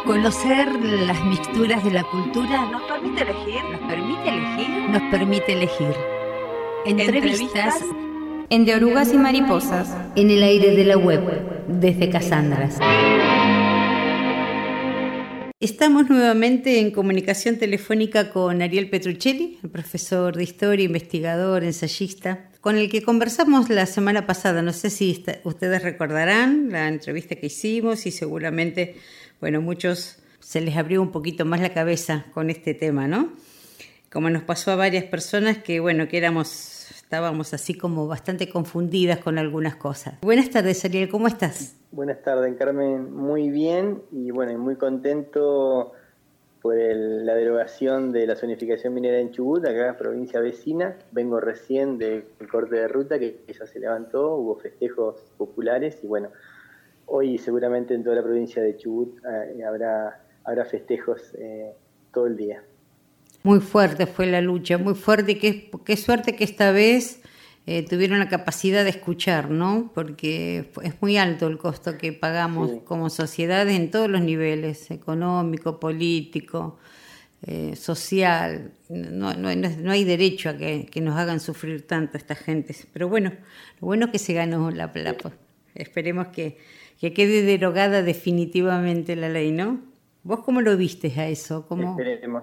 Conocer las mixturas de la cultura nos permite elegir, nos permite elegir. Entrevistas en De Orugas y Mariposas, en el aire de la web, desde Casandras. Estamos nuevamente en comunicación telefónica con Ariel Petruccelli, el profesor de historia, investigador, ensayista, con el que conversamos la semana pasada. No sé si ustedes recordarán la entrevista que hicimos y seguramente, bueno, muchos se les abrió un poquito más la cabeza con este tema, ¿no? Como nos pasó a varias personas que, bueno, que estábamos así como bastante confundidas con algunas cosas. Buenas tardes, Ariel, ¿cómo estás? Buenas tardes, Carmen. Muy bien y bueno, muy contento por la derogación de la zonificación minera en Chubut, acá provincia vecina. Vengo recién del corte de ruta que ya se levantó, hubo festejos populares y bueno, hoy seguramente en toda la provincia de Chubut habrá festejos todo el día. Muy fuerte fue la lucha, muy fuerte. Qué suerte que esta vez tuvieron la capacidad de escuchar, ¿no? Porque es muy alto el costo que pagamos como sociedad en todos los niveles, económico, político, social. No hay derecho a que nos hagan sufrir tanto esta gente. Pero bueno, lo bueno es que se ganó la plata. Esperemos que quede derogada definitivamente la ley, ¿no? ¿Vos cómo lo viste a eso? Esperemos.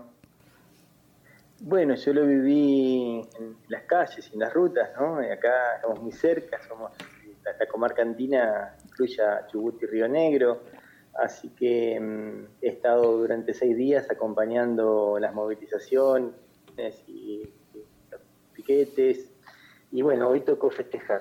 Bueno, yo lo viví en las calles, en las rutas, ¿no? Acá estamos muy cerca, la comarca andina incluye a Chubut y Río Negro, así que he estado durante 6 días acompañando las movilizaciones y los piquetes, y bueno, hoy tocó festejar.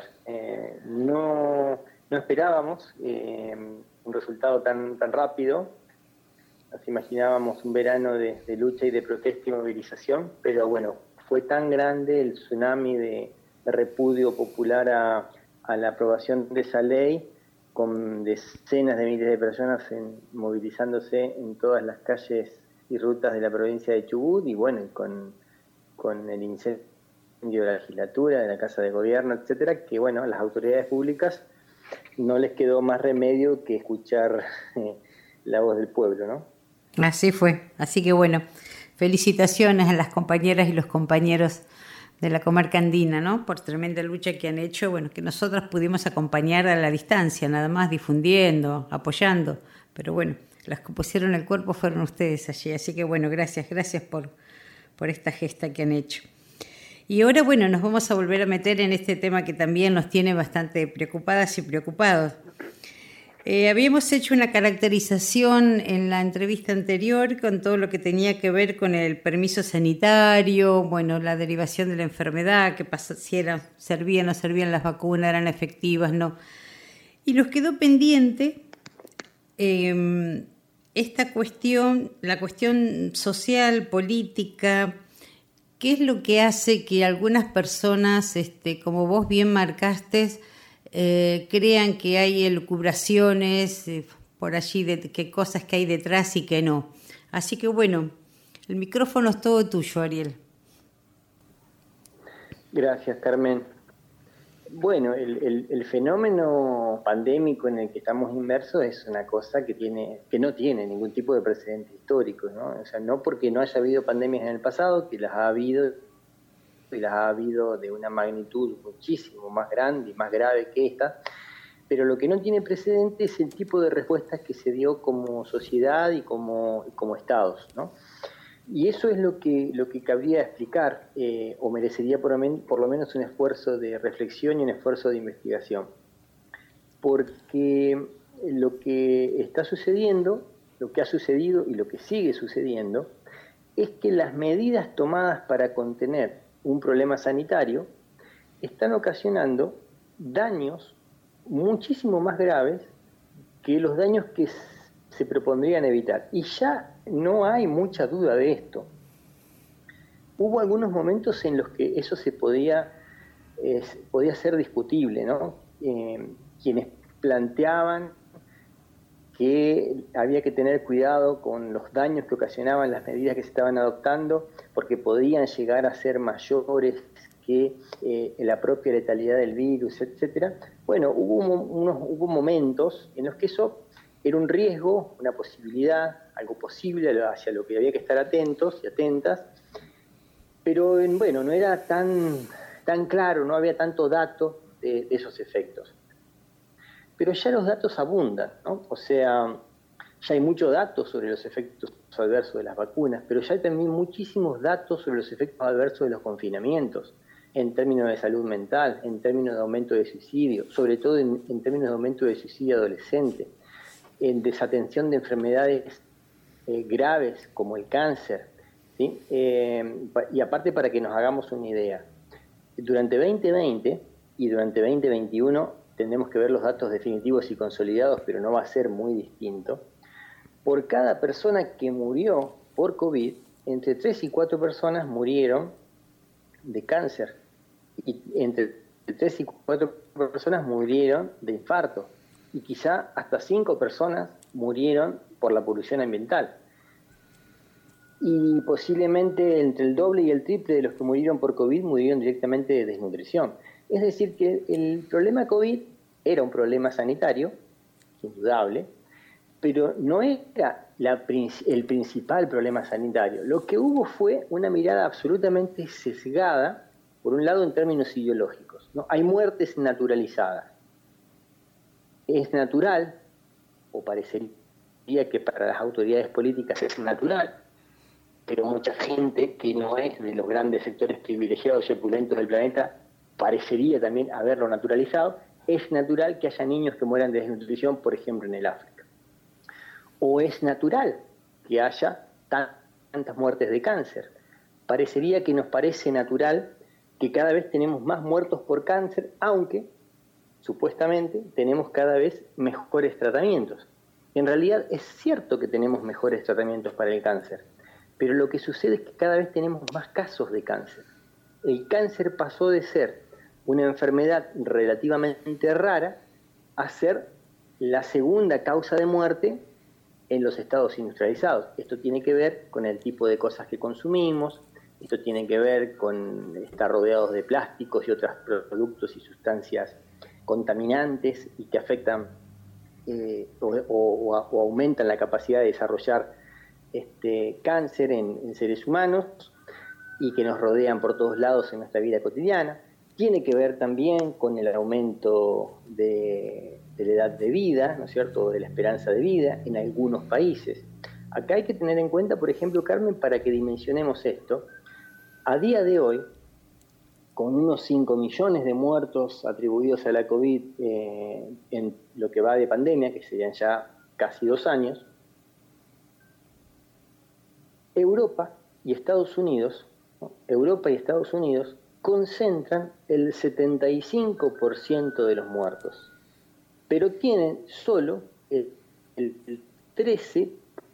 No esperábamos un resultado tan rápido. Nos imaginábamos un verano de lucha y de protesta y movilización, pero bueno, fue tan grande el tsunami de repudio popular a la aprobación de esa ley, con decenas de miles de personas movilizándose en todas las calles y rutas de la provincia de Chubut, y bueno, con el incendio de la legislatura, de la Casa de Gobierno, etcétera, que bueno, a las autoridades públicas no les quedó más remedio que escuchar la voz del pueblo, ¿no? Así fue, así que bueno, felicitaciones a las compañeras y los compañeros de la comarca andina, ¿no? Por tremenda lucha que han hecho, bueno, que nosotros pudimos acompañar a la distancia, nada más difundiendo, apoyando, pero bueno, las que pusieron el cuerpo fueron ustedes allí, así que bueno, gracias por esta gesta que han hecho. Y ahora, bueno, nos vamos a volver a meter en este tema que también nos tiene bastante preocupadas y preocupados. Habíamos hecho una caracterización en la entrevista anterior con todo lo que tenía que ver con el permiso sanitario, bueno, la derivación de la enfermedad, qué pasa, si servían o no servían las vacunas, eran efectivas, no. Y nos quedó pendiente esta cuestión, la cuestión social, política. ¿Qué es lo que hace que algunas personas, como vos bien marcaste, crean que hay elucubraciones por allí de qué cosas que hay detrás y que no? Así que bueno, el micrófono es todo tuyo, Ariel. Gracias, Carmen. Bueno, el fenómeno pandémico en el que estamos inmersos es una cosa que no tiene ningún tipo de precedente histórico, ¿no? O sea, no porque no haya habido pandemias en el pasado, que las ha habido, y las ha habido de una magnitud muchísimo más grande y más grave que esta, pero lo que no tiene precedente es el tipo de respuestas que se dio como sociedad y como estados, ¿no? Y eso es lo que cabría explicar, o merecería por lo menos un esfuerzo de reflexión y un esfuerzo de investigación. Porque lo que está sucediendo, lo que ha sucedido y lo que sigue sucediendo, es que las medidas tomadas para contener un problema sanitario están ocasionando daños muchísimo más graves que los daños que se propondrían evitar. Y ya no hay mucha duda de esto. Hubo algunos momentos en los que eso se podía ser discutible, ¿no? Quienes planteaban que había que tener cuidado con los daños que ocasionaban las medidas que se estaban adoptando, porque podían llegar a ser mayores que la propia letalidad del virus, etcétera. Bueno, hubo momentos en los que eso era un riesgo, una posibilidad, algo posible hacia lo que había que estar atentos y atentas, pero bueno, no era tan claro, no había tanto dato de esos efectos. Pero ya los datos abundan, ¿no? O sea, ya hay muchos datos sobre los efectos adversos de las vacunas, pero ya hay también muchísimos datos sobre los efectos adversos de los confinamientos, en términos de salud mental, en términos de aumento de suicidio, sobre todo en términos de aumento de suicidio adolescente, en desatención de enfermedades graves como el cáncer, ¿sí? Y aparte, para que nos hagamos una idea, durante 2020 y durante 2021 tendremos que ver los datos definitivos y consolidados, pero no va a ser muy distinto. Por cada persona que murió por COVID, entre 3 y 4 personas murieron de cáncer, y entre 3 y 4 personas murieron de infarto, y quizá hasta 5 personas murieron por la polución ambiental. Y posiblemente entre el doble y el triple de los que murieron por COVID murieron directamente de desnutrición. Es decir, que el problema COVID era un problema sanitario, indudable, pero no era el principal problema sanitario. Lo que hubo fue una mirada absolutamente sesgada, por un lado en términos ideológicos, ¿no? Hay muertes naturalizadas. Es natural, o parecería que para las autoridades políticas es natural, pero mucha gente que no es de los grandes sectores privilegiados y opulentos del planeta parecería también haberlo naturalizado. Es natural que haya niños que mueran de desnutrición, por ejemplo, en el África. O es natural que haya tantas muertes de cáncer. Parecería que nos parece natural que cada vez tenemos más muertos por cáncer, aunque supuestamente tenemos cada vez mejores tratamientos. En realidad es cierto que tenemos mejores tratamientos para el cáncer, pero lo que sucede es que cada vez tenemos más casos de cáncer. El cáncer pasó de ser una enfermedad relativamente rara a ser la segunda causa de muerte en los estados industrializados. Esto tiene que ver con el tipo de cosas que consumimos, esto tiene que ver con estar rodeados de plásticos y otros productos y sustancias contaminantes y que afectan o aumentan la capacidad de desarrollar cáncer en seres humanos y que nos rodean por todos lados en nuestra vida cotidiana. Tiene que ver también con el aumento de la edad de vida, ¿no es cierto?, de la esperanza de vida en algunos países. Acá hay que tener en cuenta, por ejemplo, Carmen, para que dimensionemos esto, a día de hoy, con unos 5 millones de muertos atribuidos a la COVID en lo que va de pandemia, que serían ya casi 2 años, Europa y Estados Unidos concentran el 75% de los muertos, pero tienen solo el 13%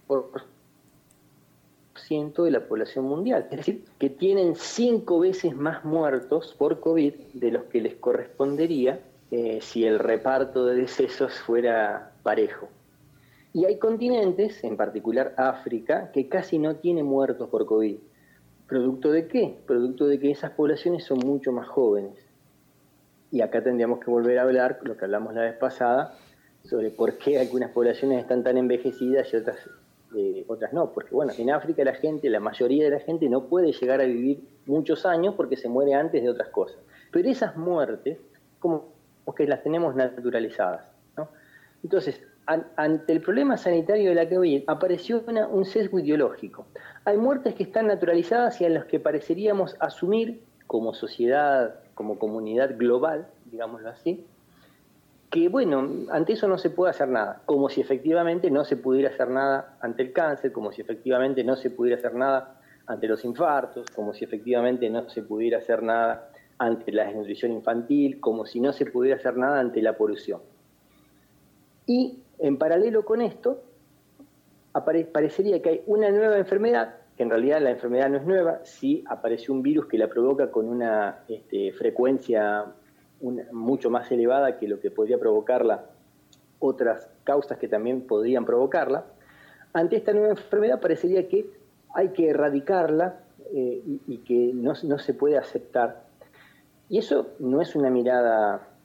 de la población mundial. Es decir, que tienen 5 veces más muertos por COVID de los que les correspondería si el reparto de decesos fuera parejo. Y hay continentes, en particular África, que casi no tiene muertos por COVID. ¿Producto de qué? Producto de que esas poblaciones son mucho más jóvenes. Y acá tendríamos que volver a hablar, lo que hablamos la vez pasada, sobre por qué algunas poblaciones están tan envejecidas y otras no. Porque bueno, en África la mayoría de la gente no puede llegar a vivir muchos años porque se muere antes de otras cosas. Pero esas muertes, como que las tenemos naturalizadas, ¿no? Entonces, ante el problema sanitario de la COVID apareció un sesgo ideológico. Hay muertes que están naturalizadas y en las que pareceríamos asumir como sociedad, como comunidad global, digámoslo así, que bueno, ante eso no se puede hacer nada, como si efectivamente no se pudiera hacer nada ante el cáncer, como si efectivamente no se pudiera hacer nada ante los infartos, como si efectivamente no se pudiera hacer nada ante la desnutrición infantil, como si no se pudiera hacer nada ante la polución. Y en paralelo con esto, parecería que hay una nueva enfermedad, que en realidad la enfermedad no es nueva, sí apareció un virus que la provoca con una frecuencia mucho más elevada que lo que podría provocarla otras causas que también podrían provocarla. Ante esta nueva enfermedad parecería que hay que erradicarla y que no se puede aceptar. Y eso no es una mirada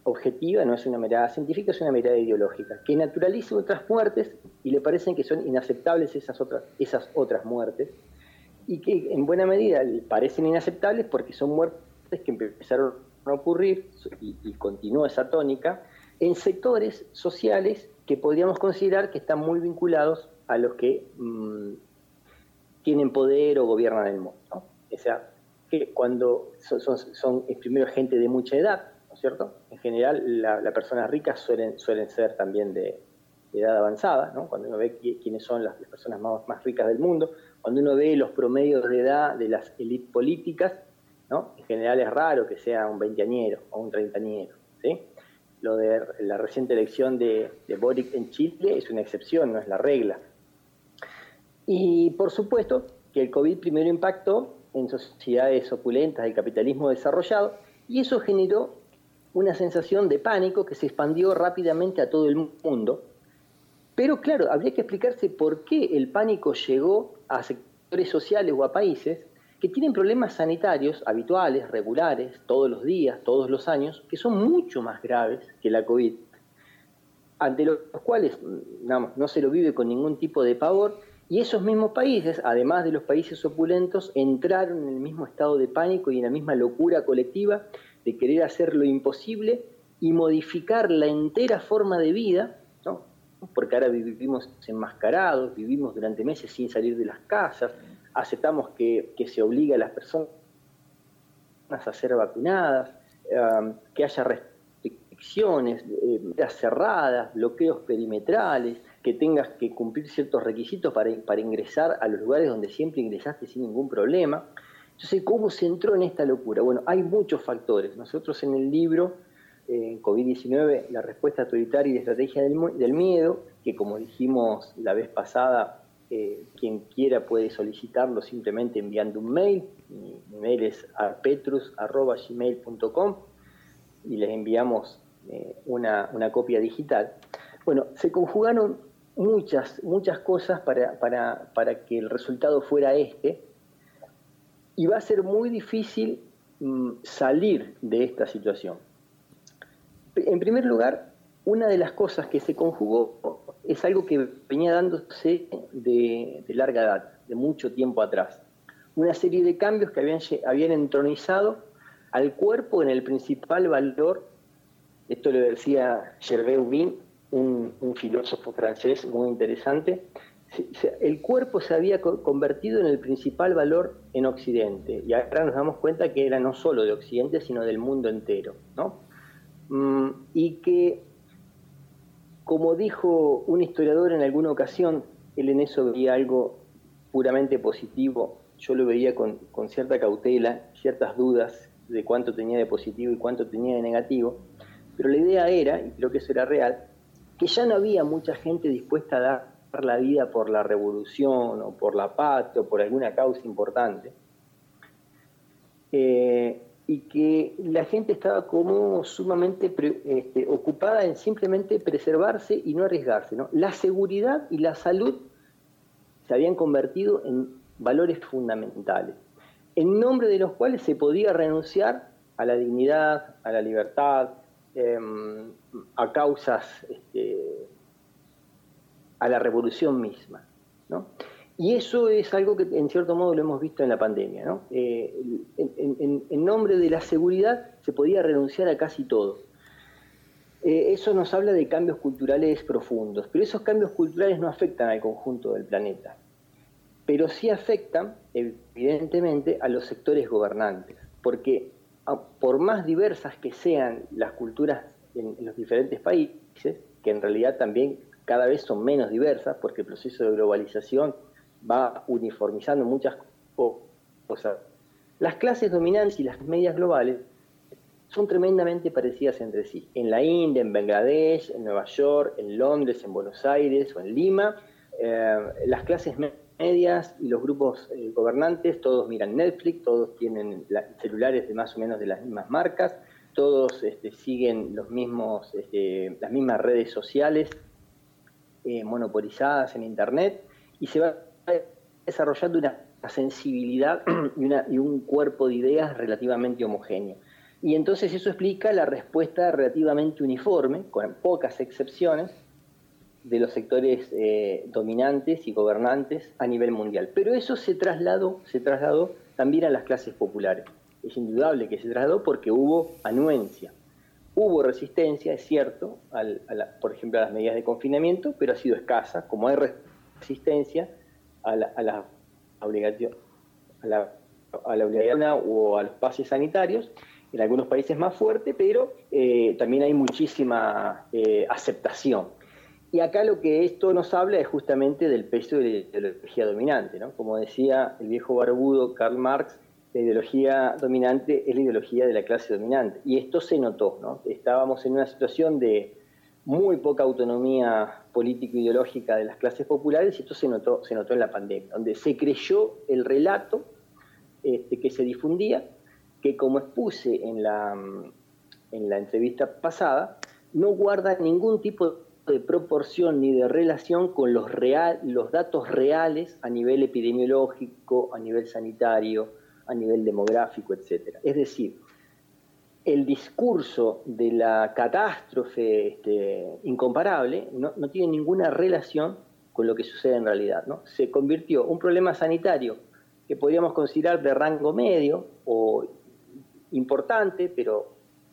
objetiva, no es una mirada científica, es una mirada ideológica, que naturaliza otras muertes y le parecen que son inaceptables esas otras muertes, y que en buena medida parecen inaceptables porque son muertes que empezaron a ocurrir, y continúa esa tónica, en sectores sociales que podríamos considerar que están muy vinculados a los que tienen poder o gobiernan el mundo, ¿no? O sea, que cuando son primero gente de mucha edad, ¿no es cierto? En general, las personas ricas suelen ser también de edad avanzada, ¿no? Cuando uno ve quiénes son las personas más ricas del mundo, cuando uno ve los promedios de edad de las élites políticas, ¿no? En general es raro que sea un veinteañero o un treintañero, ¿sí? Lo de la reciente elección de Boric en Chile es una excepción, no es la regla. Y por supuesto que el COVID primero impactó en sociedades opulentas del capitalismo desarrollado, y eso generó una sensación de pánico que se expandió rápidamente a todo el mundo. Pero claro, habría que explicarse por qué el pánico llegó a sectores sociales o a países que tienen problemas sanitarios habituales, regulares, todos los días, todos los años, que son mucho más graves que la COVID, ante los cuales no se lo vive con ningún tipo de pavor, y esos mismos países, además de los países opulentos, entraron en el mismo estado de pánico y en la misma locura colectiva de querer hacer lo imposible y modificar la entera forma de vida, ¿no? Porque ahora vivimos enmascarados, vivimos durante meses sin salir de las casas, aceptamos que se obliga a las personas a ser vacunadas, que haya restricciones, cerradas, bloqueos perimetrales, que tengas que cumplir ciertos requisitos para ingresar a los lugares donde siempre ingresaste sin ningún problema. Entonces, ¿cómo se entró en esta locura? Bueno, hay muchos factores. Nosotros en el libro, COVID-19, la respuesta autoritaria y la estrategia del miedo, que como dijimos la vez pasada, quien quiera puede solicitarlo simplemente enviando un mail. Mi mail es arpetrus@gmail.com y les enviamos una copia digital. Bueno, se conjugaron muchas cosas para que el resultado fuera este, y va a ser muy difícil salir de esta situación. En primer lugar, una de las cosas que se conjugó es algo que venía dándose de larga edad, de mucho tiempo atrás. Una serie de cambios que habían entronizado al cuerpo en el principal valor. Esto lo decía Gervais Ubin, un filósofo francés muy interesante. El cuerpo se había convertido en el principal valor en Occidente, y ahora nos damos cuenta que era no solo de Occidente, sino del mundo entero, ¿no? Y que, como dijo un historiador en alguna ocasión, él en eso veía algo puramente positivo. Yo lo veía con cierta cautela, ciertas dudas de cuánto tenía de positivo y cuánto tenía de negativo, pero la idea era, y creo que eso era real, que ya no había mucha gente dispuesta a dar la vida por la revolución o por la patria o por alguna causa importante, y que la gente estaba como sumamente ocupada en simplemente preservarse y no arriesgarse, ¿no? La seguridad y la salud se habían convertido en valores fundamentales, en nombre de los cuales se podía renunciar a la dignidad, a la libertad, a causas, a la revolución misma, ¿no? Y eso es algo que en cierto modo lo hemos visto en la pandemia, ¿no? En nombre de la seguridad se podía renunciar a casi todo. Eso nos habla de cambios culturales profundos, pero esos cambios culturales no afectan al conjunto del planeta, pero sí afectan evidentemente a los sectores gobernantes, porque por más diversas que sean las culturas en los diferentes países, que en realidad también cada vez son menos diversas, porque el proceso de globalización va uniformizando muchas cosas, las clases dominantes y las medias globales son tremendamente parecidas entre sí. En la India, en Bangladesh, en Nueva York, en Londres, en Buenos Aires o en Lima, las clases medias y los grupos gobernantes, todos miran Netflix, todos tienen celulares de más o menos de las mismas marcas, todos siguen las mismas redes sociales monopolizadas en Internet, y se va desarrollando una sensibilidad y un cuerpo de ideas relativamente homogéneo. Y entonces eso explica la respuesta relativamente uniforme, con pocas excepciones, de los sectores dominantes y gobernantes a nivel mundial. Pero eso se trasladó también a las clases populares. Es indudable que se trasladó porque hubo anuencia. Hubo resistencia, es cierto, por ejemplo, a las medidas de confinamiento, pero ha sido escasa, como hay resistencia a la obligación o a los pases sanitarios, en algunos países más fuerte, pero también hay muchísima aceptación. Y acá lo que esto nos habla es justamente del peso de la ideología dominante, ¿no? Como decía el viejo barbudo Karl Marx, la ideología dominante es la ideología de la clase dominante. Y esto se notó, ¿no? Estábamos en una situación de muy poca autonomía político-ideológica de las clases populares y esto se notó en la pandemia, donde se creyó el relato que se difundía, que como expuse en la entrevista pasada, no guarda ningún tipo de proporción ni de relación con los datos reales a nivel epidemiológico, a nivel sanitario, a nivel demográfico, etc. Es decir, el discurso de la catástrofe incomparable no tiene ninguna relación con lo que sucede en realidad, ¿no? Se convirtió un problema sanitario que podríamos considerar de rango medio o importante, pero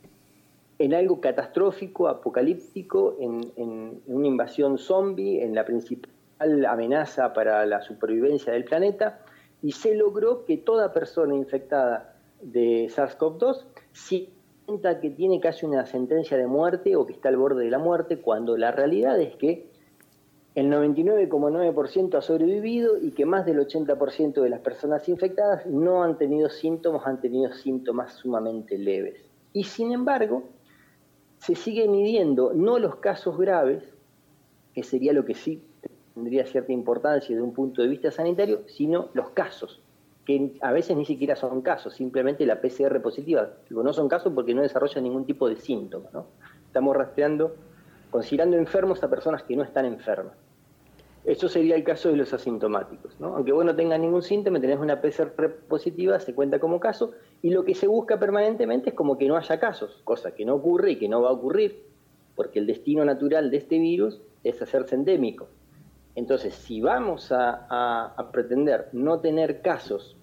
en algo catastrófico, apocalíptico, en una invasión zombie, en la principal amenaza para la supervivencia del planeta, y se logró que toda persona infectada de SARS-CoV-2 sienta que tiene casi una sentencia de muerte o que está al borde de la muerte, cuando la realidad es que el 99,9% ha sobrevivido y que más del 80% de las personas infectadas no han tenido síntomas, han tenido síntomas sumamente leves. Y sin embargo, se sigue midiendo no los casos graves, que sería lo que sí tendría cierta importancia desde un punto de vista sanitario, sino los casos, que a veces ni siquiera son casos, simplemente la PCR positiva. No son casos porque no desarrollan ningún tipo de síntoma, ¿no? Estamos rastreando, considerando enfermos a personas que no están enfermas. Eso sería el caso de los asintomáticos, ¿no? Aunque vos no tengas ningún síntoma, tenés una PCR positiva, se cuenta como caso, y lo que se busca permanentemente es como que no haya casos, cosa que no ocurre y que no va a ocurrir, porque el destino natural de este virus es hacerse endémico. Entonces, si vamos a pretender no tener casos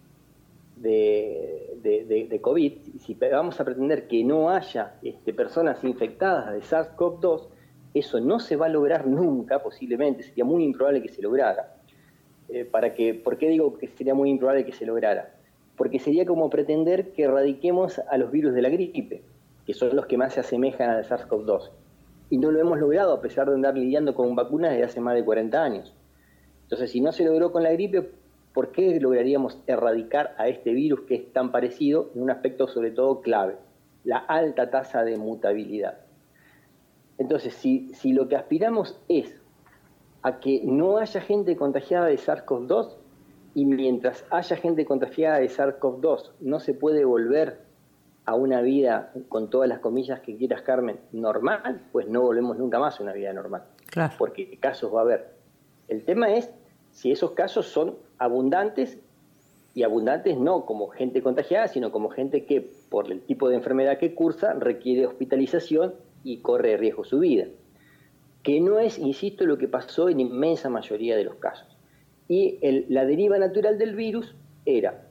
de COVID, si vamos a pretender que no haya personas infectadas de SARS-CoV-2, eso no se va a lograr nunca, posiblemente, sería muy improbable que se lograra. ¿Por qué digo que sería muy improbable que se lograra? Porque sería como pretender que erradiquemos a los virus de la gripe, que son los que más se asemejan al SARS-CoV-2. Y no lo hemos logrado a pesar de andar lidiando con vacunas desde hace más de 40 años. Entonces, si no se logró con la gripe, ¿por qué lograríamos erradicar a este virus que es tan parecido en un aspecto sobre todo clave? La alta tasa de mutabilidad. Entonces, si lo que aspiramos es a que no haya gente contagiada de SARS-CoV-2, y mientras haya gente contagiada de SARS-CoV-2 no se puede volver a una vida, con todas las comillas que quieras, Carmen, normal, pues no volvemos nunca más a una vida normal. Claro. Porque casos va a haber. El tema es si esos casos son abundantes, y abundantes no como gente contagiada, sino como gente que, por el tipo de enfermedad que cursa, requiere hospitalización y corre riesgo su vida. Que no es, insisto, lo que pasó en inmensa mayoría de los casos. Y la deriva natural del virus era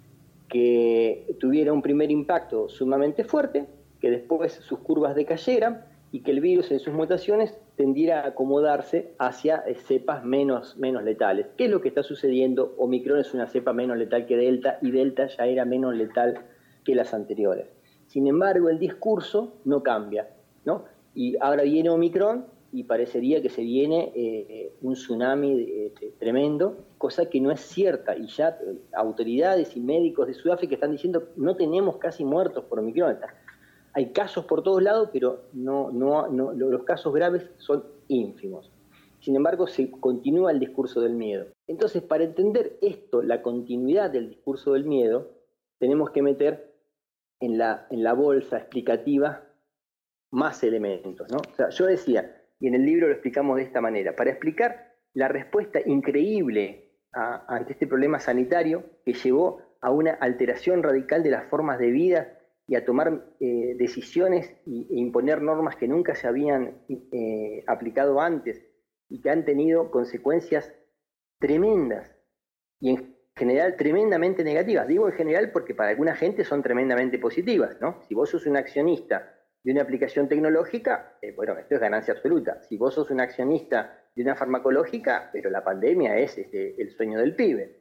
que tuviera un primer impacto sumamente fuerte, que después sus curvas decayeran y que el virus en sus mutaciones tendiera a acomodarse hacia cepas menos letales. ¿Qué es lo que está sucediendo? Omicron es una cepa menos letal que Delta y Delta ya era menos letal que las anteriores. Sin embargo, el discurso no cambia, ¿no? Y ahora viene Omicron y parecería que se viene un tsunami tremendo, cosa que no es cierta, y ya autoridades y médicos de Sudáfrica están diciendo no tenemos casi muertos por Omicron. Hay casos por todos lados, pero no, los casos graves son ínfimos. Sin embargo, se continúa el discurso del miedo. Entonces, para entender esto, la continuidad del discurso del miedo, tenemos que meter en la bolsa explicativa más elementos, ¿no? O sea, yo decía, y en el libro lo explicamos de esta manera, para explicar la respuesta increíble ante este problema sanitario que llevó a una alteración radical de las formas de vida y a tomar decisiones e imponer normas que nunca se habían aplicado antes y que han tenido consecuencias tremendas y en general tremendamente negativas. Digo en general porque para alguna gente son tremendamente positivas, ¿no? Si vos sos un accionista de una aplicación tecnológica, bueno, esto es ganancia absoluta. Si vos sos un accionista de una farmacológica, pero la pandemia es el sueño del pibe.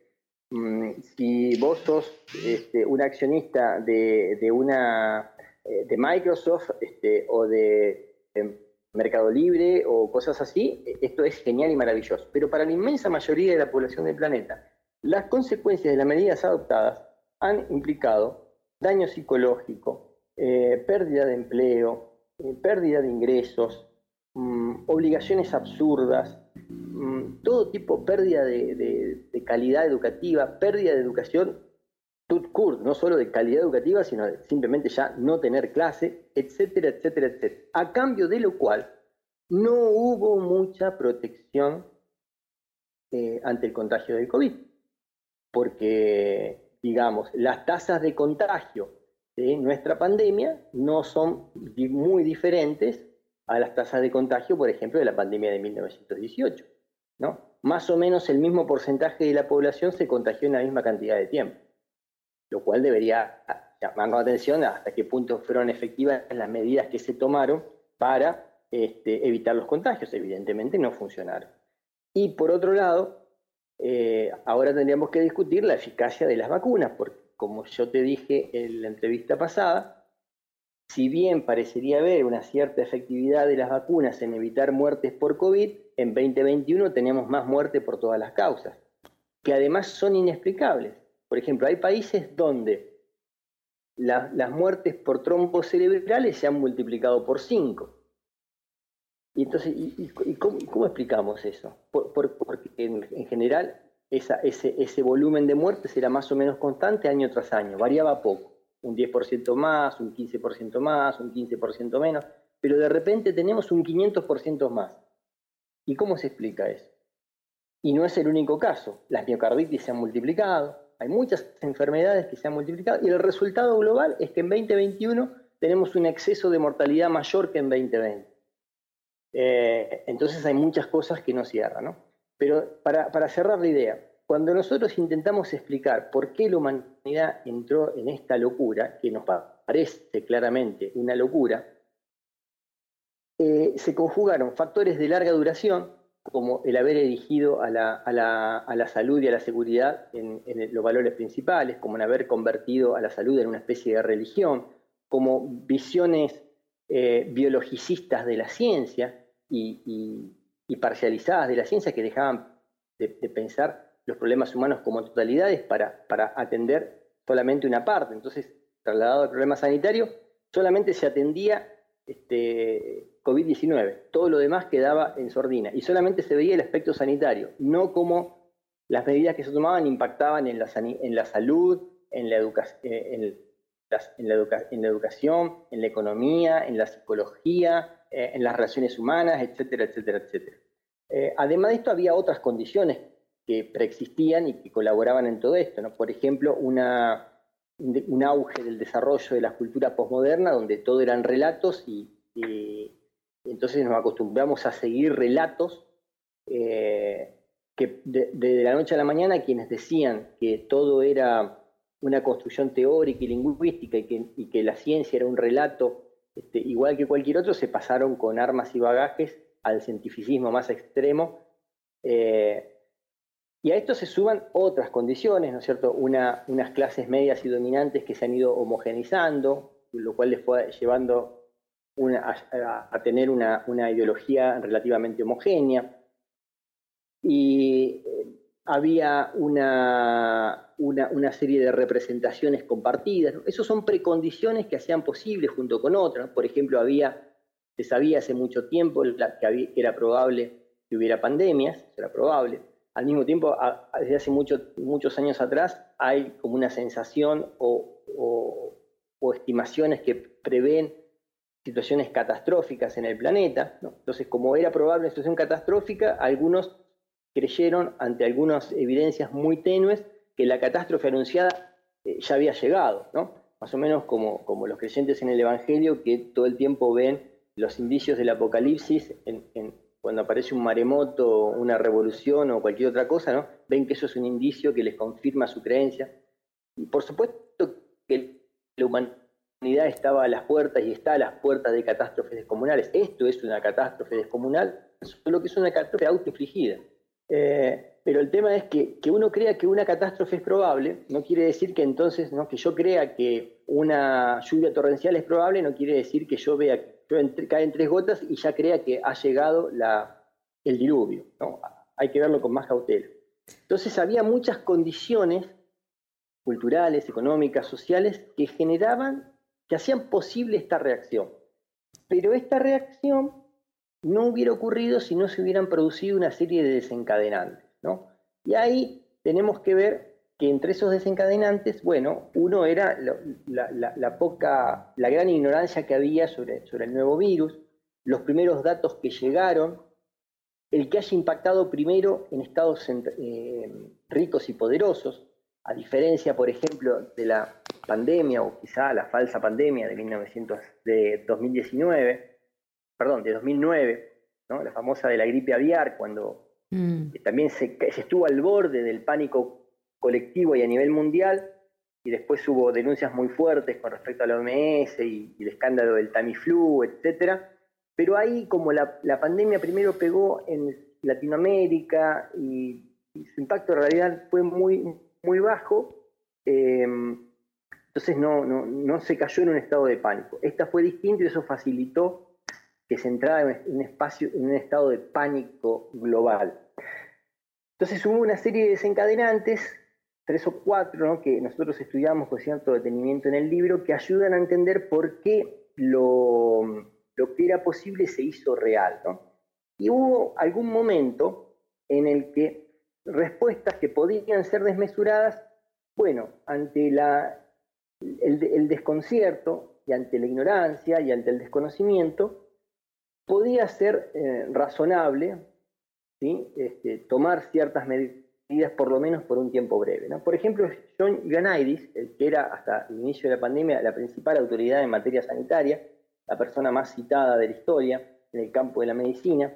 Si vos sos un accionista de Microsoft o de Mercado Libre o cosas así, esto es genial y maravilloso. Pero para la inmensa mayoría de la población del planeta, las consecuencias de las medidas adoptadas han implicado daño psicológico, pérdida de empleo, pérdida de ingresos, obligaciones absurdas, todo tipo, pérdida de calidad educativa, pérdida de educación tout court, no solo de calidad educativa, sino de simplemente ya no tener clase, etcétera, etcétera, etcétera. A cambio de lo cual no hubo mucha protección ante el contagio del COVID, porque, digamos, las tasas de contagio de nuestra pandemia no son muy diferentes a las tasas de contagio, por ejemplo, de la pandemia de 1918, ¿no? Más o menos el mismo porcentaje de la población se contagió en la misma cantidad de tiempo, lo cual debería llamarnos la atención hasta qué punto fueron efectivas las medidas que se tomaron para evitar los contagios. Evidentemente no funcionaron. Y por otro lado, ahora tendríamos que discutir la eficacia de las vacunas, porque como yo te dije en la entrevista pasada, si bien parecería haber una cierta efectividad de las vacunas en evitar muertes por COVID, en 2021 tenemos más muertes por todas las causas, que además son inexplicables. Por ejemplo, hay países donde las muertes por trombos cerebrales se han multiplicado por 5. Y entonces, ¿cómo explicamos eso? Porque en general ese volumen de muertes era más o menos constante año tras año, variaba poco, un 10% más, un 15% más, un 15% menos, pero de repente tenemos un 500% más. ¿Y cómo se explica eso? Y no es el único caso, las miocarditis se han multiplicado, hay muchas enfermedades que se han multiplicado y el resultado global es que en 2021 tenemos un exceso de mortalidad mayor que en 2020. Entonces hay muchas cosas que no cierran, ¿no? Pero para cerrar la idea, cuando nosotros intentamos explicar por qué la humanidad entró en esta locura, que nos parece claramente una locura, se conjugaron factores de larga duración, como el haber erigido a la salud y a la seguridad en los valores principales, como en haber convertido a la salud en una especie de religión, como visiones biologicistas de la ciencia y parcializadas de la ciencia que dejaban de pensar los problemas humanos como totalidades para atender solamente una parte. Entonces, trasladado al problema sanitario, solamente se atendía COVID-19, todo lo demás quedaba en sordina y solamente se veía el aspecto sanitario, no como las medidas que se tomaban impactaban en la salud, en la educación, en la economía, en la psicología, en las relaciones humanas, etcétera, etcétera, etcétera. Además de esto, había otras condiciones que preexistían y que colaboraban en todo esto, ¿no? Por ejemplo, un auge del desarrollo de la cultura posmoderna, donde todo eran relatos y entonces nos acostumbramos a seguir relatos que de la noche a la mañana quienes decían que todo era una construcción teórica y lingüística y que la ciencia era un relato igual que cualquier otro, se pasaron con armas y bagajes al cientificismo más extremo. Y a esto se suman otras condiciones, ¿no es cierto? Unas clases medias y dominantes que se han ido homogeneizando, lo cual les fue llevando a tener una ideología relativamente homogénea. Y había una serie de representaciones compartidas, ¿no? Esas son precondiciones que hacían posible junto con otras. Por ejemplo, se sabía hace mucho tiempo que era probable que hubiera pandemias, era probable. Al mismo tiempo, desde hace muchos años atrás, hay como una sensación o estimaciones que prevén situaciones catastróficas en el planeta, ¿no? Entonces, como era probable una situación catastrófica, algunos creyeron, ante algunas evidencias muy tenues, que la catástrofe anunciada ya había llegado, ¿no? más o menos como los creyentes en el Evangelio, que todo el tiempo ven los indicios del Apocalipsis cuando aparece un maremoto, una revolución o cualquier otra cosa, ¿no? Ven que eso es un indicio que les confirma su creencia. Y por supuesto que la humanidad estaba a las puertas y está a las puertas de catástrofes descomunales. Esto es una catástrofe descomunal, solo que es una catástrofe autoinfligida. Pero el tema es que uno crea que una catástrofe es probable, no quiere decir que entonces, ¿no?, que yo crea que una lluvia torrencial es probable, no quiere decir que yo vea que caen 3 gotas y ya crea que ha llegado el diluvio, ¿no? Hay que verlo con más cautela. Entonces había muchas condiciones culturales, económicas, sociales, que hacían posible esta reacción. Pero esta reacción no hubiera ocurrido si no se hubieran producido una serie de desencadenantes, ¿no? Y ahí tenemos que ver que entre esos desencadenantes, bueno, uno era la gran ignorancia que había sobre el nuevo virus, los primeros datos que llegaron, el que haya impactado primero en estados ricos y poderosos, a diferencia, por ejemplo, de la pandemia, o quizá la falsa pandemia de 2009, ¿no? La famosa de la gripe aviar, cuando también se estuvo al borde del pánico colectivo y a nivel mundial, y después hubo denuncias muy fuertes con respecto a la OMS y el escándalo del Tamiflu, etcétera. Pero ahí, como la pandemia primero pegó en Latinoamérica y su impacto en realidad fue muy, muy bajo, entonces no se cayó en un estado de pánico. Esta fue distinta y eso facilitó que se entrara en un estado de pánico global. Entonces hubo una serie de desencadenantes, 3 o 4, ¿no?, que nosotros estudiamos con cierto detenimiento en el libro, que ayudan a entender por qué lo que era posible se hizo real, ¿no? Y hubo algún momento en el que respuestas que podían ser desmesuradas, bueno, ante el desconcierto y ante la ignorancia y ante el desconocimiento, podía ser razonable, ¿sí?, tomar ciertas medidas por lo menos por un tiempo breve, ¿no? Por ejemplo, John Ioannidis, el que era hasta el inicio de la pandemia la principal autoridad en materia sanitaria, la persona más citada de la historia en el campo de la medicina,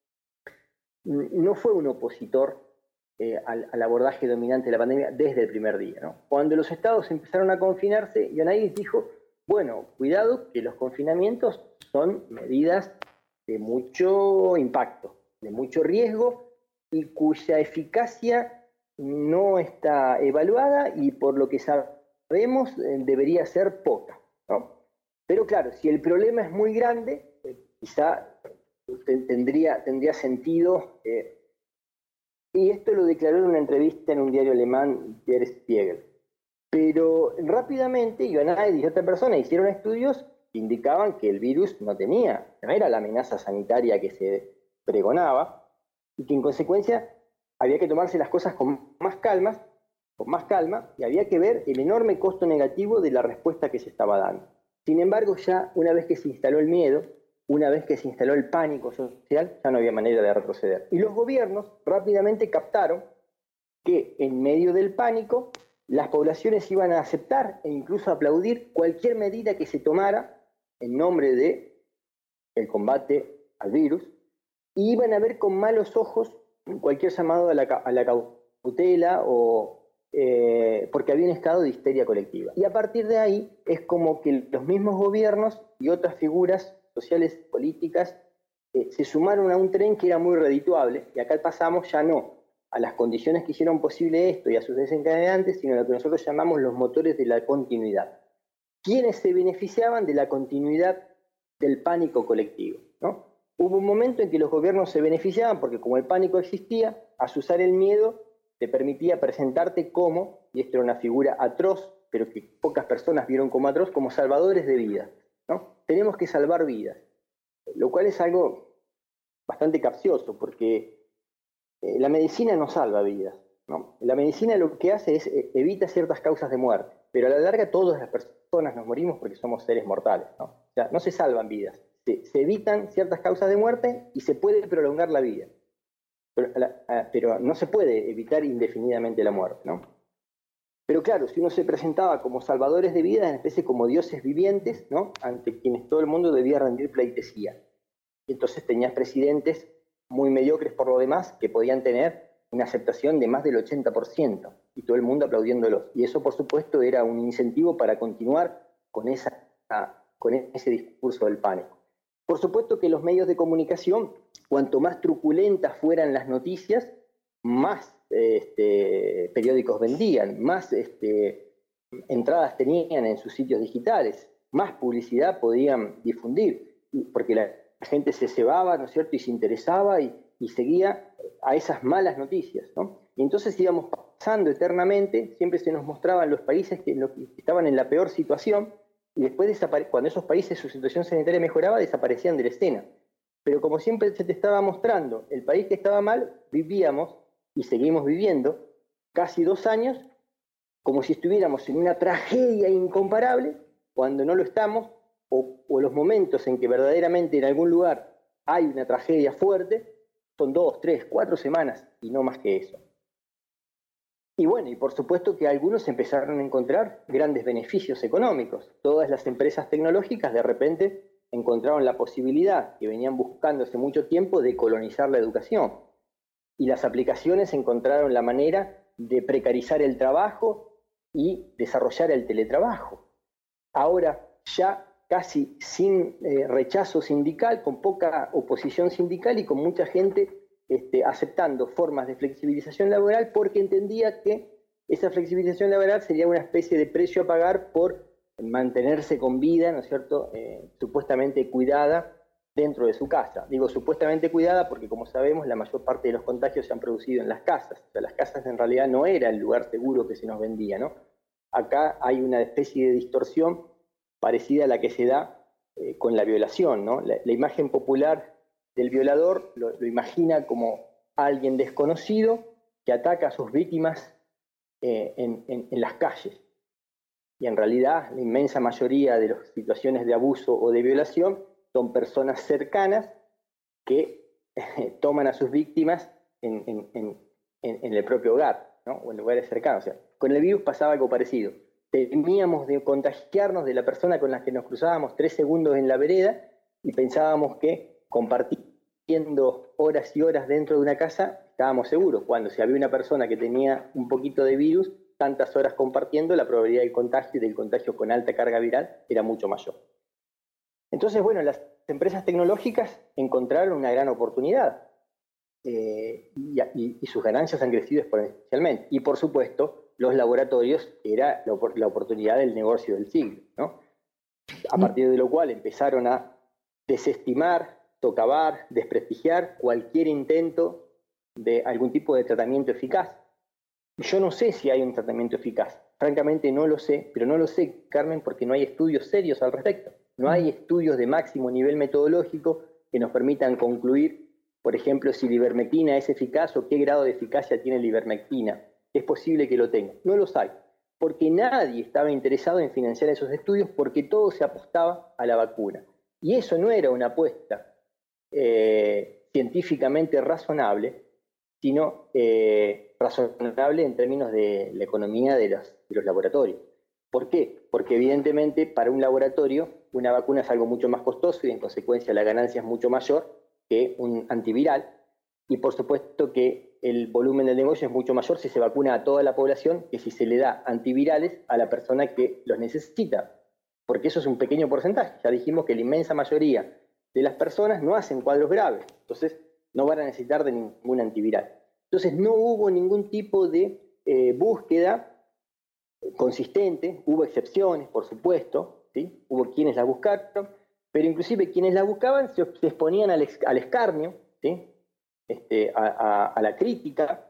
no fue un opositor al abordaje dominante de la pandemia desde el primer día, ¿no? Cuando los estados empezaron a confinarse, Ioannidis dijo, bueno, cuidado que los confinamientos son medidas de mucho impacto, de mucho riesgo y cuya eficacia no está evaluada y por lo que sabemos debería ser poca, ¿no? Pero claro, si el problema es muy grande, quizá tendría sentido, y esto lo declaró en una entrevista en un diario alemán, Der Spiegel. Pero rápidamente Ioannidis y otra persona hicieron estudios que indicaban que el virus no era la amenaza sanitaria que se pregonaba, y que en consecuencia había que tomarse las cosas con más calma, y había que ver el enorme costo negativo de la respuesta que se estaba dando. Sin embargo, ya una vez que se instaló el miedo, una vez que se instaló el pánico social, ya no había manera de retroceder. Y los gobiernos rápidamente captaron que en medio del pánico las poblaciones iban a aceptar e incluso aplaudir cualquier medida que se tomara en nombre del combate al virus, y iban a ver con malos ojos cualquier llamado a la cautela porque había un estado de histeria colectiva. Y a partir de ahí es como que los mismos gobiernos y otras figuras sociales políticas se sumaron a un tren que era muy redituable, y acá pasamos ya no a las condiciones que hicieron posible esto y a sus desencadenantes, sino a lo que nosotros llamamos los motores de la continuidad. ¿Quiénes se beneficiaban de la continuidad del pánico colectivo, ¿no? Hubo un momento en que los gobiernos se beneficiaban porque, como el pánico existía, azuzar el miedo te permitía presentarte como, y esto era una figura atroz, pero que pocas personas vieron como atroz, como salvadores de vidas, ¿no? Tenemos que salvar vidas, lo cual es algo bastante capcioso, porque la medicina no salva vidas, ¿no? La medicina lo que hace es evita ciertas causas de muerte, pero a la larga todas las personas nos morimos porque somos seres mortales, ¿no? O sea, no se salvan vidas, se evitan ciertas causas de muerte y se puede prolongar la vida, pero no se puede evitar indefinidamente la muerte, ¿no? Pero claro, si uno se presentaba como salvadores de vida, en especie como dioses vivientes, ¿no? Ante quienes todo el mundo debía rendir pleitesía. Entonces tenías presidentes muy mediocres por lo demás, que podían tener una aceptación de más del 80%, y todo el mundo aplaudiéndolos. Y eso, por supuesto, era un incentivo para continuar con ese discurso del pánico. Por supuesto que los medios de comunicación, cuanto más truculentas fueran las noticias, más periódicos vendían, más entradas tenían en sus sitios digitales, más publicidad podían difundir, porque la gente se cebaba, ¿no es cierto?, y se interesaba y seguía a esas malas noticias, ¿no? Y entonces íbamos pasando eternamente, siempre se nos mostraban los países que estaban en la peor situación, y después cuando esos países su situación sanitaria mejoraba, desaparecían de la escena. Pero como siempre se te estaba mostrando el país que estaba mal, vivíamos y seguimos viviendo casi 2 años como si estuviéramos en una tragedia incomparable, cuando no lo estamos, o los momentos en que verdaderamente en algún lugar hay una tragedia fuerte, son 2, 3, 4 semanas y no más que eso. Y bueno, y por supuesto que algunos empezaron a encontrar grandes beneficios económicos. Todas las empresas tecnológicas de repente encontraron la posibilidad, que venían buscando hace mucho tiempo, de colonizar la educación. Y las aplicaciones encontraron la manera de precarizar el trabajo y desarrollar el teletrabajo. Ahora, ya casi sin rechazo sindical, con poca oposición sindical y con mucha gente aceptando formas de flexibilización laboral, porque entendía que esa flexibilización laboral sería una especie de precio a pagar por mantenerse con vida, ¿no es cierto?, supuestamente cuidada dentro de su casa. Digo supuestamente cuidada porque, como sabemos, la mayor parte de los contagios se han producido en las casas. O sea, las casas en realidad no era el lugar seguro que se nos vendía, ¿no? Acá hay una especie de distorsión parecida a la que se da con la violación, ¿no? La imagen popular del violador lo imagina como alguien desconocido que ataca a sus víctimas en las calles. Y en realidad la inmensa mayoría de las situaciones de abuso o de violación son personas cercanas que toman a sus víctimas en el propio hogar, ¿no? O en lugares cercanos. O sea, con el virus pasaba algo parecido. Temíamos de contagiarnos de la persona con la que nos cruzábamos 3 segundos en la vereda y pensábamos que compartiendo horas y horas dentro de una casa estábamos seguros, cuando si había una persona que tenía un poquito de virus, tantas horas compartiendo, la probabilidad del contagio y del contagio con alta carga viral era mucho mayor. Entonces, bueno, las empresas tecnológicas encontraron una gran oportunidad y sus ganancias han crecido exponencialmente. Y por supuesto, los laboratorios era la oportunidad del negocio del siglo, ¿no? A partir de lo cual empezaron a desestimar, socavar, desprestigiar cualquier intento de algún tipo de tratamiento eficaz. Yo no sé si hay un tratamiento eficaz, francamente no lo sé, pero no lo sé, Carmen, porque no hay estudios serios al respecto. No hay estudios de máximo nivel metodológico que nos permitan concluir, por ejemplo, si la ivermectina es eficaz o qué grado de eficacia tiene la ivermectina. Es posible que lo tenga. No los hay, porque nadie estaba interesado en financiar esos estudios, porque todo se apostaba a la vacuna. Y eso no era una apuesta científicamente razonable, sino razonable en términos de la economía de los laboratorios. ¿Por qué? Porque evidentemente para un laboratorio una vacuna es algo mucho más costoso y en consecuencia la ganancia es mucho mayor que un antiviral, y por supuesto que el volumen del negocio es mucho mayor si se vacuna a toda la población que si se le da antivirales a la persona que los necesita, porque eso es un pequeño porcentaje. Ya dijimos que la inmensa mayoría de las personas no hacen cuadros graves, entonces no van a necesitar de ningún antiviral. Entonces no hubo ningún tipo de búsqueda consistente, hubo excepciones, por supuesto, ¿sí? Hubo quienes la buscaron, pero inclusive quienes la buscaban se exponían al escarnio, ¿sí? A la crítica,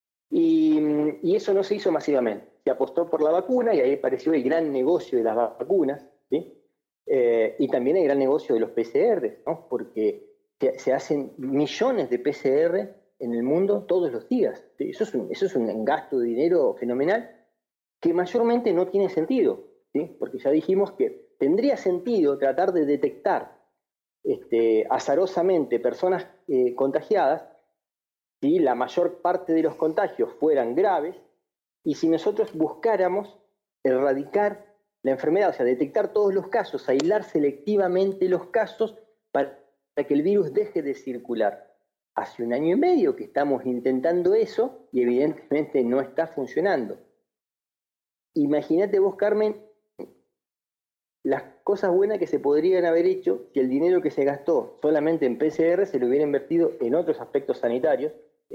y eso no se hizo masivamente. Se apostó por la vacuna y ahí apareció el gran negocio de las vacunas, ¿sí? Y también el gran negocio de los PCR, ¿no? Porque se hacen millones de PCR en el mundo todos los días, ¿sí? Eso es un gasto de dinero fenomenal que mayormente no tiene sentido, ¿sí? Porque ya dijimos que tendría sentido tratar de detectar azarosamente personas contagiadas si la mayor parte de los contagios fueran graves Y si nosotros buscáramos erradicar la enfermedad, o sea, detectar todos los casos, aislar selectivamente los casos para que el virus deje de circular. Hace 1 año y medio que estamos intentando eso y evidentemente no está funcionando. Imagínate vos, Carmen, las cosas buenas que se podrían haber hecho si el dinero que se gastó solamente en PCR se lo hubiera invertido en otros aspectos sanitarios.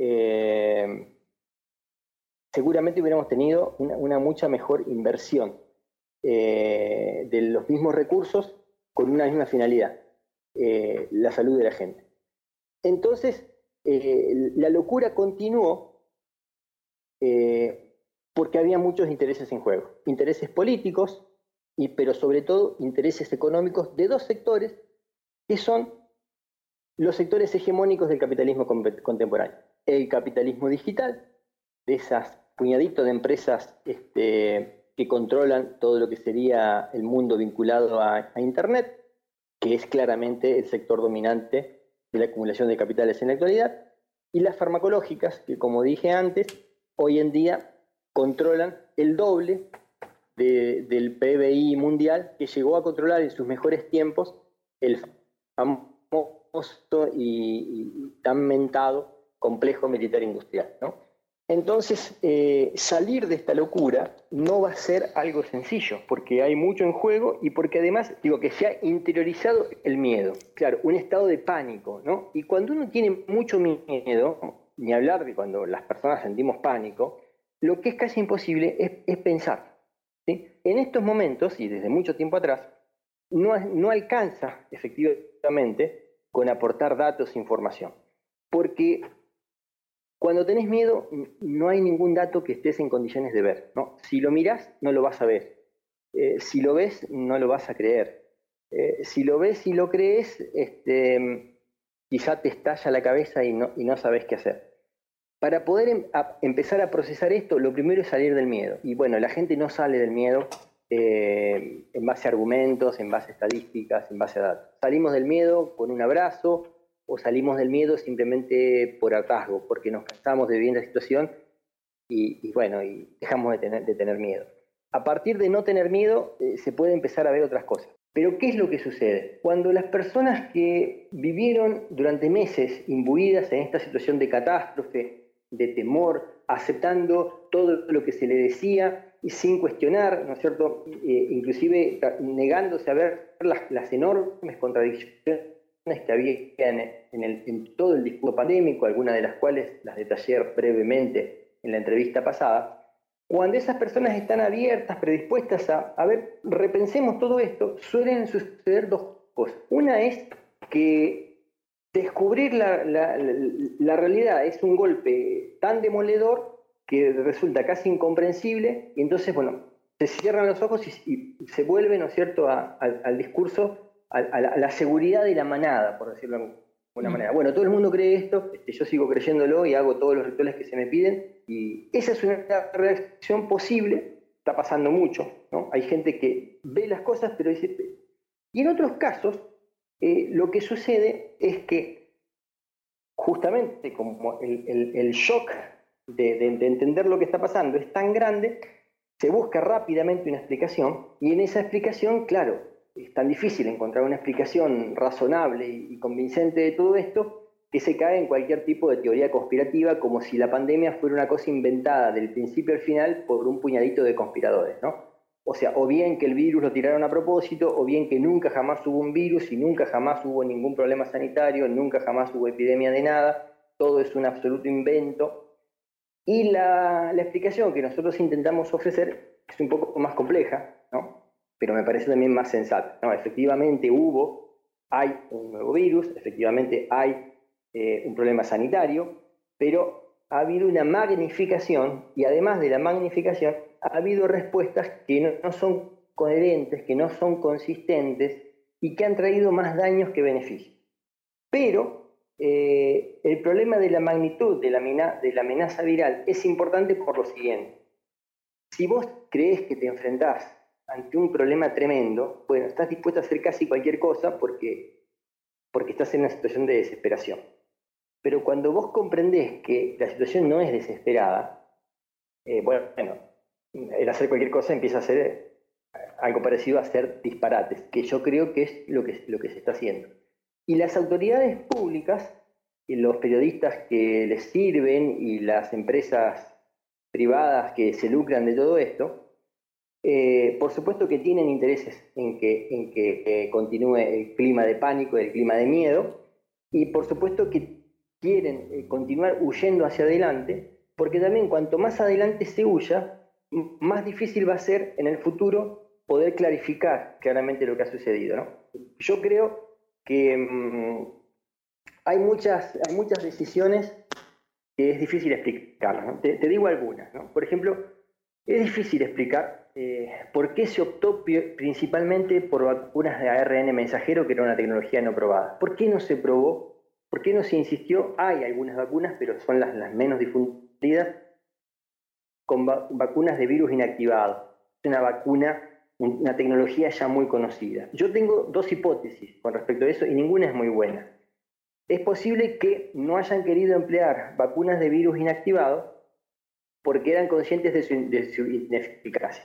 Seguramente hubiéramos tenido una mucha mejor inversión de los mismos recursos con una misma finalidad, la salud de la gente. Entonces, la locura continuó porque había muchos intereses en juego, intereses políticos, pero sobre todo intereses económicos de 2 sectores que son los sectores hegemónicos del capitalismo contemporáneo. El capitalismo digital, de esas puñaditos de empresas que controlan todo lo que sería el mundo vinculado a Internet, que es claramente el sector dominante de la acumulación de capitales en la actualidad, y las farmacológicas, que como dije antes, hoy en día controlan el doble del PBI mundial, que llegó a controlar en sus mejores tiempos el famoso y tan mentado complejo militar industrial, ¿no? Entonces, salir de esta locura no va a ser algo sencillo, porque hay mucho en juego y porque además, digo, que se ha interiorizado el miedo. Claro, un estado de pánico, ¿no? Y cuando uno tiene mucho miedo, ni hablar de cuando las personas sentimos pánico, lo que es casi imposible es pensar, ¿sí? En estos momentos, y desde mucho tiempo atrás, no alcanza efectivamente con aportar datos e información, porque cuando tenés miedo, no hay ningún dato que estés en condiciones de ver, ¿no? Si lo mirás, no lo vas a ver. Si lo ves, no lo vas a creer. Si lo ves y lo crees, quizá te estalla la cabeza y no sabés qué hacer. Para poder empezar a procesar esto, lo primero es salir del miedo. Y bueno, la gente no sale del miedo en base a argumentos, en base a estadísticas, en base a datos. Salimos del miedo con un abrazo, o salimos del miedo simplemente por hartazgo, porque nos cansamos de vivir la situación y dejamos de tener miedo. A partir de no tener miedo, se puede empezar a ver otras cosas. Pero ¿qué es lo que sucede? Cuando las personas que vivieron durante meses imbuidas en esta situación de catástrofe, de temor, aceptando todo lo que se le decía y sin cuestionar, ¿no es cierto? Inclusive negándose a ver las enormes contradicciones que había en todo el discurso pandémico, algunas de las cuales las detallé brevemente en la entrevista pasada. Cuando esas personas están abiertas, predispuestas a ver, repensemos todo esto, suelen suceder 2 cosas. Una es que descubrir la realidad es un golpe tan demoledor que resulta casi incomprensible, y entonces, bueno, se cierran los ojos y se vuelve, ¿no es cierto?, al discurso, a la seguridad de la manada, por decirlo de alguna manera. Bueno, todo el mundo cree esto, yo sigo creyéndolo y hago todos los rituales que se me piden, y esa es una reacción posible, está pasando mucho, ¿no? Hay gente que ve las cosas, pero dice... Y en otros casos, lo que sucede es que justamente como el shock de entender lo que está pasando es tan grande, se busca rápidamente una explicación, y en esa explicación, claro, es tan difícil encontrar una explicación razonable y convincente de todo esto, que se cae en cualquier tipo de teoría conspirativa, como si la pandemia fuera una cosa inventada del principio al final por un puñadito de conspiradores, ¿no? O sea, o bien que el virus lo tiraron a propósito, o bien que nunca jamás hubo un virus y nunca jamás hubo ningún problema sanitario, nunca jamás hubo epidemia de nada, todo es un absoluto invento. Y la explicación que nosotros intentamos ofrecer es un poco más compleja, ¿no? Pero me parece también más sensata, ¿no? Efectivamente hay un nuevo virus, efectivamente hay un problema sanitario, pero ha habido una magnificación, y además de la magnificación, ha habido respuestas que no son coherentes, que no son consistentes y que han traído más daños que beneficios. Pero el problema de la magnitud de la amenaza viral es importante por lo siguiente. Si vos creés que te enfrentás ante un problema tremendo, bueno, estás dispuesto a hacer casi cualquier cosa porque estás en una situación de desesperación. Pero cuando vos comprendés que la situación no es desesperada, bueno, el hacer cualquier cosa empieza a ser algo parecido a hacer disparates, que yo creo que es lo que se está haciendo. Y las autoridades públicas, y los periodistas que les sirven y las empresas privadas que se lucran de todo esto, por supuesto que tienen intereses en que continúe el clima de pánico, el clima de miedo, y por supuesto que quieren continuar huyendo hacia adelante, porque también cuanto más adelante se huya, más difícil va a ser en el futuro poder clarificar claramente lo que ha sucedido, ¿no? Yo creo que hay muchas decisiones que es difícil explicar, ¿no? Te digo algunas, ¿no? Por ejemplo, es difícil explicar por qué se optó principalmente por vacunas de ARN mensajero, que era una tecnología no probada. ¿Por qué no se probó? ¿Por qué no se insistió? Hay algunas vacunas, pero son las menos difundidas, con vacunas de virus inactivado. Es una tecnología ya muy conocida. Yo tengo dos hipótesis con respecto a eso y ninguna es muy buena. Es posible que no hayan querido emplear vacunas de virus inactivado porque eran conscientes de su ineficacia.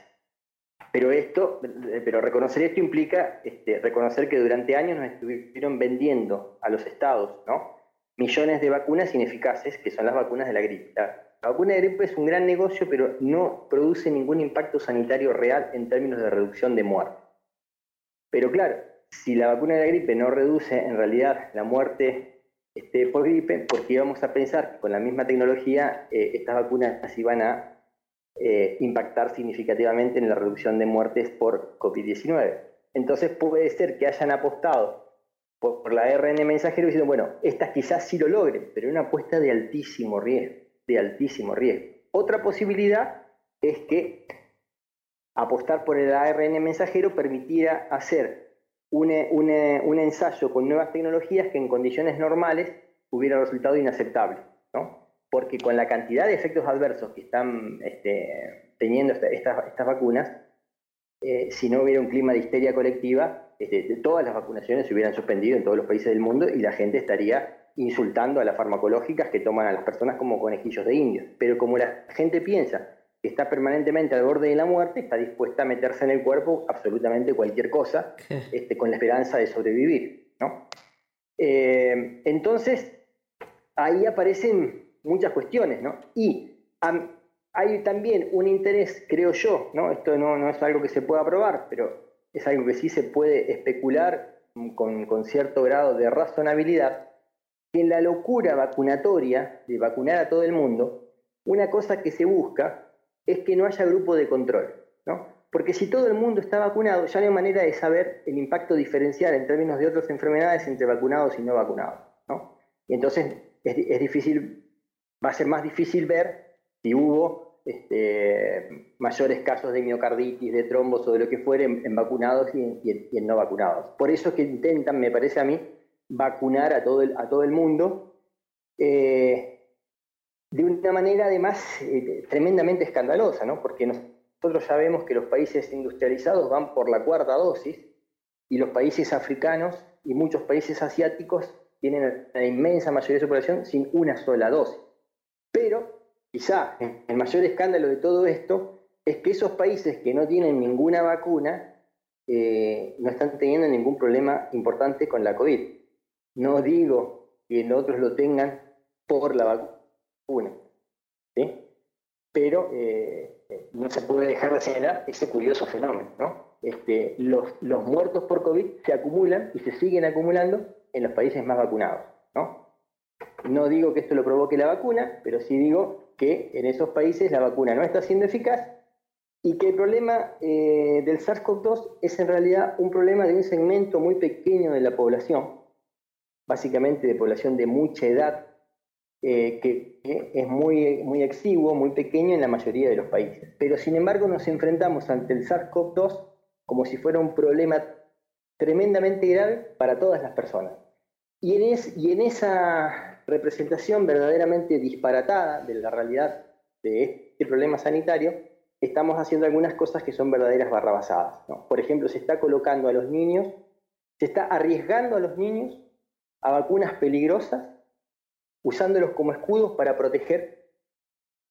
Pero reconocer esto implica reconocer que durante años nos estuvieron vendiendo a los estados, ¿no?, millones de vacunas ineficaces, que son las vacunas de la gripe. La vacuna de gripe es un gran negocio, pero no produce ningún impacto sanitario real en términos de reducción de muerte. Pero claro, si la vacuna de la gripe no reduce en realidad la muerte por gripe, porque íbamos a pensar que con la misma tecnología estas vacunas iban a impactar significativamente en la reducción de muertes por COVID-19. Entonces puede ser que hayan apostado por la ARN mensajero diciendo, bueno, estas quizás sí lo logren, pero es una apuesta de altísimo riesgo, Otra posibilidad es que apostar por el ARN mensajero permitiera hacer un ensayo con nuevas tecnologías que en condiciones normales hubiera resultado inaceptable, ¿no? Porque con la cantidad de efectos adversos que están teniendo estas vacunas, si no hubiera un clima de histeria colectiva, todas las vacunaciones se hubieran suspendido en todos los países del mundo y la gente estaría insultando a las farmacológicas que toman a las personas como conejillos de indios. Pero como la gente piensa que está permanentemente al borde de la muerte, está dispuesta a meterse en el cuerpo absolutamente cualquier cosa, con la esperanza de sobrevivir, ¿no? Entonces, ahí aparecen muchas cuestiones, ¿no? Y hay también un interés, creo yo, ¿no? Esto no es algo que se pueda probar, pero es algo que sí se puede especular con cierto grado de razonabilidad, que en la locura vacunatoria de vacunar a todo el mundo, una cosa que se busca es que no haya grupo de control, ¿no? Porque si todo el mundo está vacunado, ya no hay manera de saber el impacto diferencial en términos de otras enfermedades entre vacunados y no vacunados, ¿no? Y entonces es difícil, va a ser más difícil ver si hubo mayores casos de miocarditis, de trombos o de lo que fuere en vacunados y en no vacunados. Por eso es que intentan, me parece a mí, vacunar a todo el mundo de una manera además tremendamente escandalosa, ¿no? Porque nosotros ya vemos que los países industrializados van por la cuarta dosis y los países africanos y muchos países asiáticos tienen la inmensa mayoría de su población sin una sola dosis. Pero quizá el mayor escándalo de todo esto es que esos países que no tienen ninguna vacuna no están teniendo ningún problema importante con la COVID. No digo que los otros lo tengan por la vacuna, ¿sí? Pero no se puede dejar de señalar ese curioso fenómeno, ¿no? Los muertos por COVID se acumulan y se siguen acumulando en los países más vacunados, ¿no? No digo que esto lo provoque la vacuna, pero sí digo que en esos países la vacuna no está siendo eficaz y que el problema del SARS-CoV-2 es en realidad un problema de un segmento muy pequeño de la población, básicamente de población de mucha edad, que es muy exiguo, muy pequeño en la mayoría de los países. Pero sin embargo nos enfrentamos ante el SARS-CoV-2 como si fuera un problema tremendamente grave para todas las personas. Y en esa representación verdaderamente disparatada de la realidad de este problema sanitario, estamos haciendo algunas cosas que son verdaderas barrabasadas, ¿no? Por ejemplo, se está colocando a los niños, se está arriesgando a los niños a vacunas peligrosas, usándolos como escudos para proteger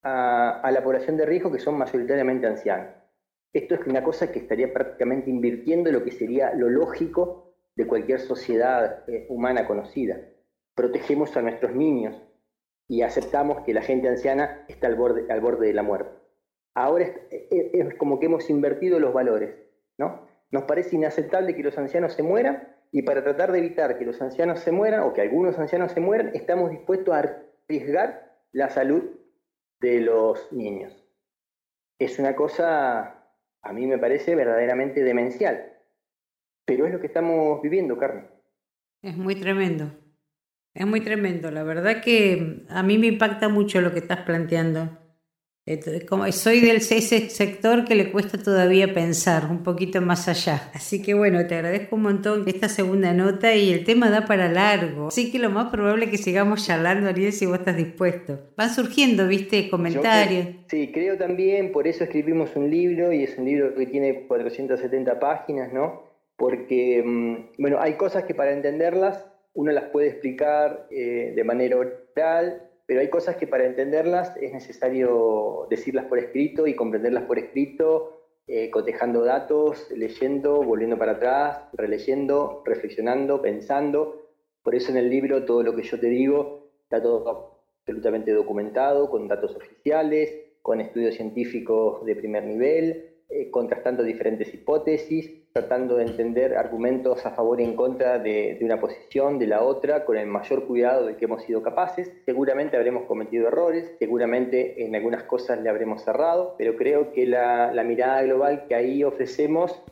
a la población de riesgo, que son mayoritariamente ancianos. Esto es una cosa que estaría prácticamente invirtiendo lo que sería lo lógico de cualquier sociedad humana conocida. Protegemos a nuestros niños y aceptamos que la gente anciana está al borde de la muerte. Ahora es como que hemos invertido los valores, ¿no? Nos parece inaceptable que los ancianos se mueran, y para tratar de evitar que los ancianos se mueran, o que algunos ancianos se mueran, estamos dispuestos a arriesgar la salud de los niños. Es una cosa, a mí me parece verdaderamente demencial, pero es lo que estamos viviendo, Carmen. Es muy tremendo. Es muy tremendo. La verdad que a mí me impacta mucho lo que estás planteando. Como soy ese sector que le cuesta todavía pensar un poquito más allá. Así que bueno, te agradezco un montón esta segunda nota, y el tema da para largo. Así que lo más probable es que sigamos charlando, Ariel, si vos estás dispuesto. Van surgiendo, viste, comentarios. Sí, creo también, por eso escribimos un libro, y es un libro que tiene 470 páginas, ¿no? Porque, bueno, hay cosas que para entenderlas uno las puede explicar de manera oral, pero hay cosas que para entenderlas es necesario decirlas por escrito y comprenderlas por escrito, cotejando datos, leyendo, volviendo para atrás, releyendo, reflexionando, pensando. Por eso en el libro todo lo que yo te digo está todo absolutamente documentado, con datos oficiales, con estudios científicos de primer nivel, contrastando diferentes hipótesis, tratando de entender argumentos a favor y en contra de una posición, de la otra, con el mayor cuidado de que hemos sido capaces. Seguramente habremos cometido errores, seguramente en algunas cosas le habremos errado, pero creo que la mirada global que ahí ofrecemos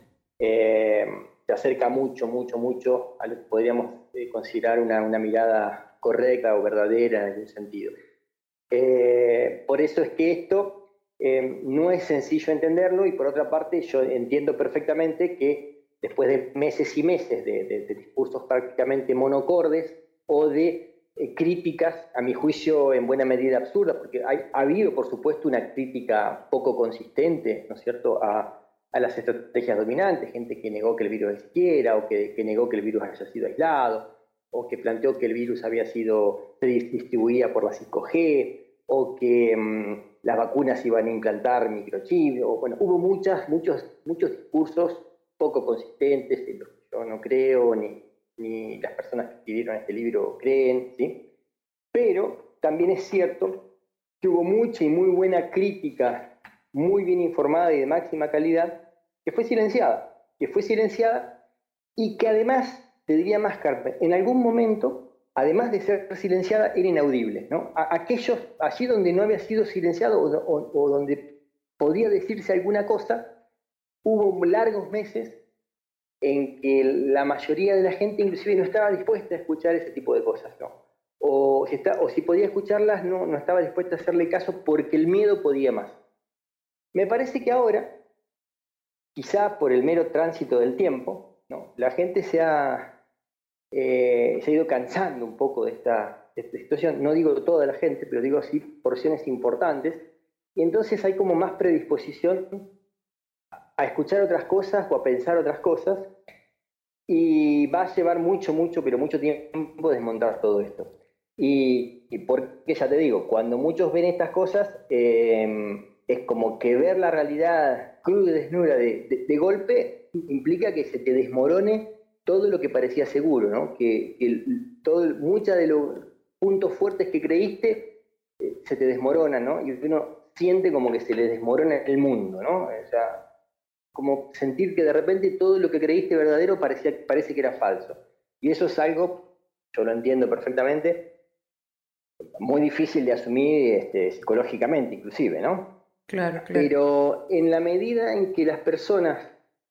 se acerca mucho a lo que podríamos considerar una mirada correcta o verdadera en algún sentido. Por eso es que esto no es sencillo entenderlo, y por otra parte yo entiendo perfectamente que después de meses y meses de discursos prácticamente monocordes o de críticas, a mi juicio en buena medida absurdas, porque ha habido por supuesto una crítica poco consistente, ¿no es cierto?, a las estrategias dominantes, gente que negó que el virus existiera, o que negó que el virus haya sido aislado, o que planteó que el virus se distribuía por la 5G, o que las vacunas iban a implantar microchips, o bueno, hubo muchos discursos poco consistentes, en los que yo no creo, ni las personas que escribieron este libro creen, ¿sí? Pero también es cierto que hubo mucha y muy buena crítica, muy bien informada y de máxima calidad, que fue silenciada, y que además, te diría más, Carmen, en algún momento, además de ser silenciada, era inaudible, ¿no? Allí donde no había sido silenciado, o donde podía decirse alguna cosa, hubo largos meses en que la mayoría de la gente inclusive no estaba dispuesta a escuchar ese tipo de cosas, ¿no? O si podía escucharlas, no estaba dispuesta a hacerle caso porque el miedo podía más. Me parece que ahora, quizá por el mero tránsito del tiempo, ¿no?, la gente se ha ido cansando un poco de esta situación. No digo toda la gente, pero digo sí porciones importantes, y entonces hay como más predisposición a escuchar otras cosas o a pensar otras cosas, y va a llevar mucho tiempo desmontar todo esto. Y porque ya te digo, cuando muchos ven estas cosas, es como que ver la realidad cruda y desnuda de golpe implica que se te desmorone todo lo que parecía seguro, ¿no? Que muchos de los puntos fuertes que creíste se te desmoronan, ¿no? Y uno siente como que se le desmorona el mundo, ¿no? O sea, como sentir que de repente todo lo que creíste verdadero parece que era falso. Y eso es algo, yo lo entiendo perfectamente, muy difícil de asumir psicológicamente inclusive, ¿no? Claro. Pero en la medida en que las personas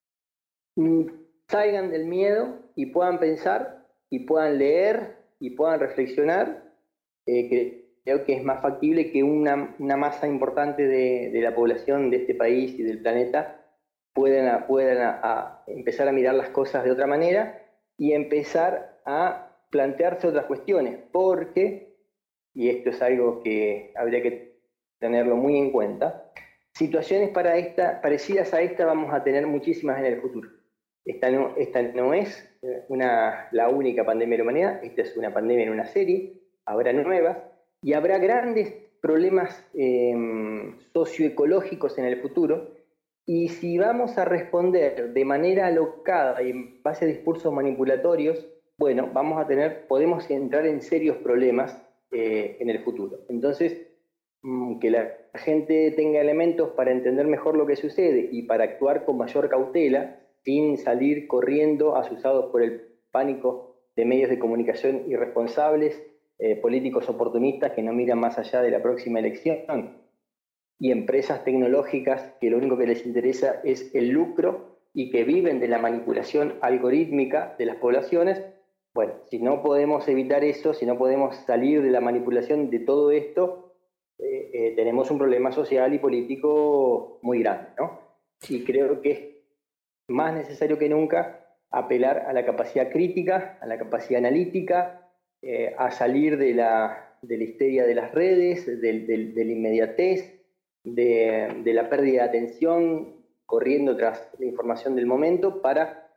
salgan del miedo y puedan pensar y puedan leer y puedan reflexionar, creo que es más factible que una masa importante de la población de este país y del planeta puedan empezar a mirar las cosas de otra manera y empezar a plantearse otras cuestiones, porque, y esto es algo que habría que tenerlo muy en cuenta, situaciones parecidas a esta vamos a tener muchísimas en el futuro. Esta no es la única pandemia de la humanidad, esta es una pandemia en una serie, habrá nuevas, y habrá grandes problemas socioecológicos en el futuro, y si vamos a responder de manera alocada y en base a discursos manipulatorios, bueno, podemos entrar en serios problemas en el futuro. Entonces, que la gente tenga elementos para entender mejor lo que sucede y para actuar con mayor cautela, sin salir corriendo asusados por el pánico de medios de comunicación irresponsables, políticos oportunistas que no miran más allá de la próxima elección, y empresas tecnológicas que lo único que les interesa es el lucro y que viven de la manipulación algorítmica de las poblaciones. Bueno, si no podemos evitar eso, si no podemos salir de la manipulación de todo esto, tenemos un problema social y político muy grande, ¿no? Y creo que es más necesario que nunca apelar a la capacidad crítica, a la capacidad analítica, a salir de la histeria de las redes, de la inmediatez, de la pérdida de atención, corriendo tras la información del momento, para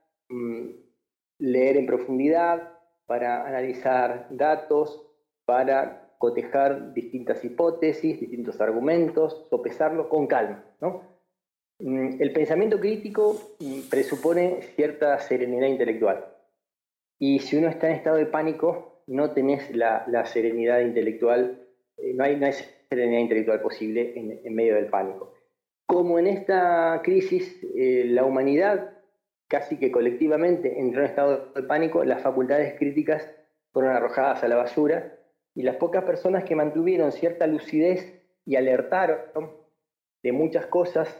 leer en profundidad, para analizar datos, para cotejar distintas hipótesis, distintos argumentos, sopesarlo con calma, ¿no? El pensamiento crítico presupone cierta serenidad intelectual. Y si uno está en estado de pánico, no tenés la serenidad intelectual, no hay serenidad intelectual posible en medio del pánico. Como en esta crisis, la humanidad, casi que colectivamente, entró en estado de pánico, las facultades críticas fueron arrojadas a la basura, y las pocas personas que mantuvieron cierta lucidez y alertaron de muchas cosas,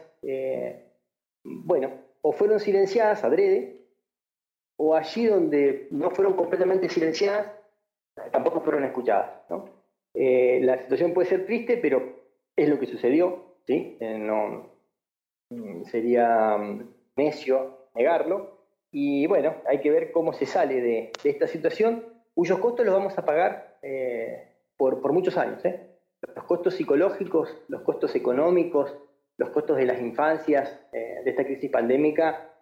bueno, o fueron silenciadas adrede, o allí donde no fueron completamente silenciadas, tampoco fueron escuchadas, ¿no? La situación puede ser triste, pero es lo que sucedió, ¿sí? No sería necio negarlo, y bueno, hay que ver cómo se sale de esta situación, cuyos costos los vamos a pagar por muchos años, Los costos psicológicos, los costos económicos, los costos de las infancias de esta crisis pandémica,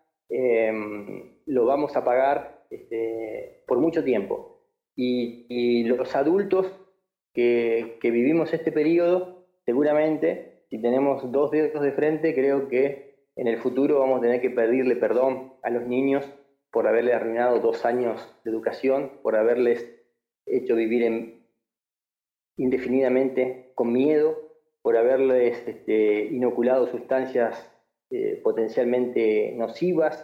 lo vamos a pagar por mucho tiempo. Y los adultos que vivimos este periodo, seguramente, si tenemos 2 dedos de frente, creo que en el futuro vamos a tener que pedirle perdón a los niños por haberles arruinado 2 años de educación, por haberles hecho vivir indefinidamente con miedo, por haberles inoculado sustancias potencialmente nocivas,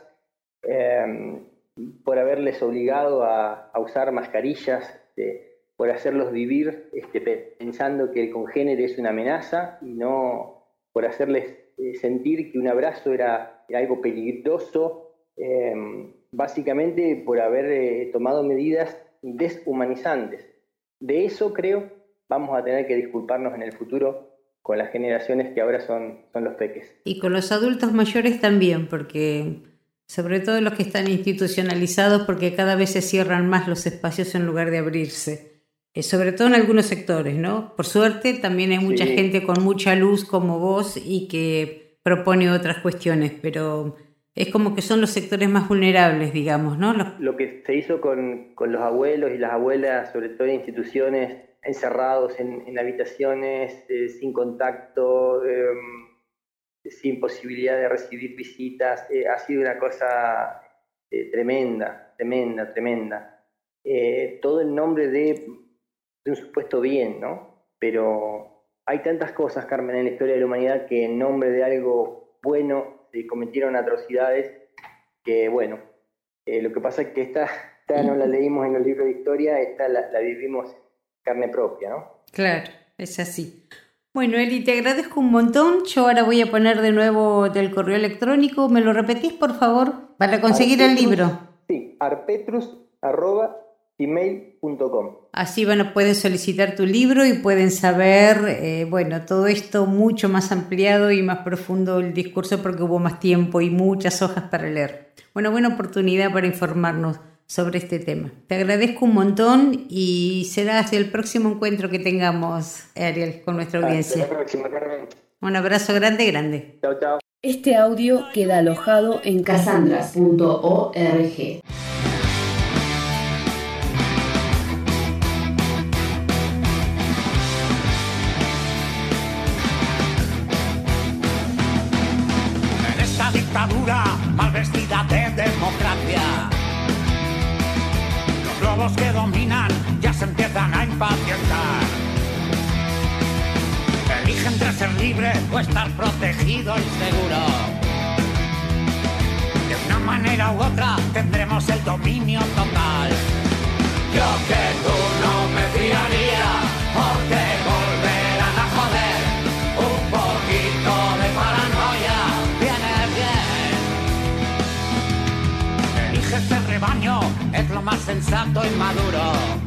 por haberles obligado a usar mascarillas, por hacerlos vivir pensando que el congénere es una amenaza, y no por hacerles sentir que un abrazo era algo peligroso, básicamente por haber tomado medidas deshumanizantes. De eso, creo, vamos a tener que disculparnos en el futuro con las generaciones que ahora son los peques. Y con los adultos mayores también, porque sobre todo los que están institucionalizados, porque cada vez se cierran más los espacios en lugar de abrirse. Sobre todo en algunos sectores, ¿no? Por suerte también hay mucha gente con mucha luz como vos y que propone otras cuestiones, pero es como que son los sectores más vulnerables, digamos, ¿no? Lo que se hizo con los abuelos y las abuelas, sobre todo en instituciones, encerrados en habitaciones, sin contacto, sin posibilidad de recibir visitas, ha sido una cosa tremenda. Todo en nombre de un supuesto bien, ¿no? Pero hay tantas cosas, Carmen, en la historia de la humanidad que en nombre de algo bueno se cometieron atrocidades que, bueno, lo que pasa es que esta no la leímos en los libros de historia, esta la vivimos carne propia, ¿no? Claro, es así. Bueno, Eli, te agradezco un montón. Yo ahora voy a poner de nuevo del correo electrónico. ¿Me lo repetís, por favor, para conseguir el libro? Sí, arpetrus@gmail.com. Así, bueno, pueden solicitar tu libro y pueden saber, todo esto mucho más ampliado y más profundo el discurso, porque hubo más tiempo y muchas hojas para leer. Bueno, buena oportunidad para informarnos sobre este tema. Te agradezco un montón y será hasta el próximo encuentro que tengamos, Ariel, con nuestra audiencia. Hasta la próxima, Carmen. Un abrazo grande. Chao, chao. Este audio queda alojado en cassandras.org. lobos que dominan ya se empiezan a impacientar. Elige entre ser libre o estar protegido y seguro. De una manera u otra tendremos el dominio total. Yo que tú no me fiaría, porque volverán a joder. Un poquito de paranoia viene bien. Elige este rebaño, es lo más sensato y maduro.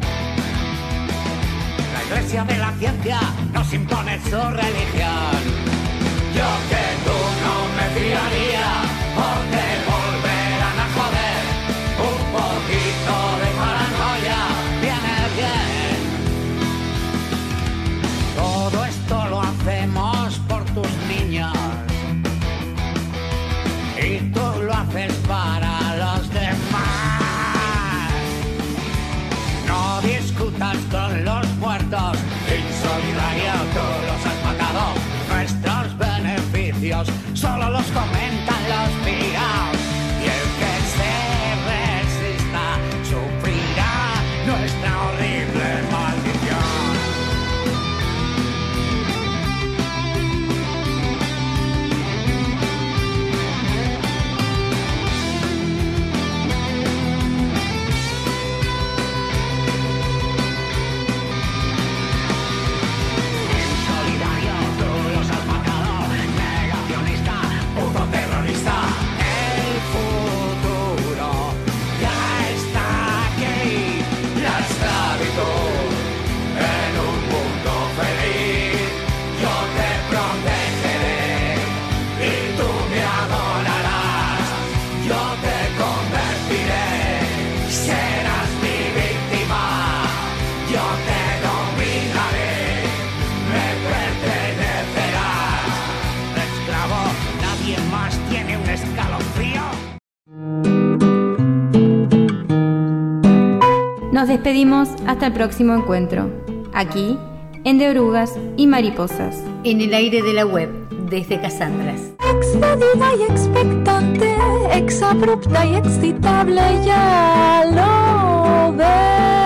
La iglesia de la ciencia nos impone su religión. Yo que tú no me fiaría, porque volverán a joder. Un poquito de paranoia viene bien. Todo esto lo hacemos por tus niños, y tú lo haces para los demás. No discutas con los muertos, insolidario, tú los has matado. Nuestros beneficios solo los comentan los piraos, y el que se resista sufrirá nuestra horrible maldición. Insolidario, tú los has matado. Negacionista, puto terrorista. El futuro ya está aquí. La esclavitud en un mundo feliz. Yo te protegeré y tú me adorarás. Yo te convertiré, serás mi víctima. Yo te dominaré, me pertenecerás. Esclavo, nadie más tiene un escalofrío. Nos despedimos hasta el próximo encuentro, aquí en De Orugas y Mariposas. En el aire de la web, desde Casandras. Excedida y expectante, exabrupta y excitable, ya lo ves.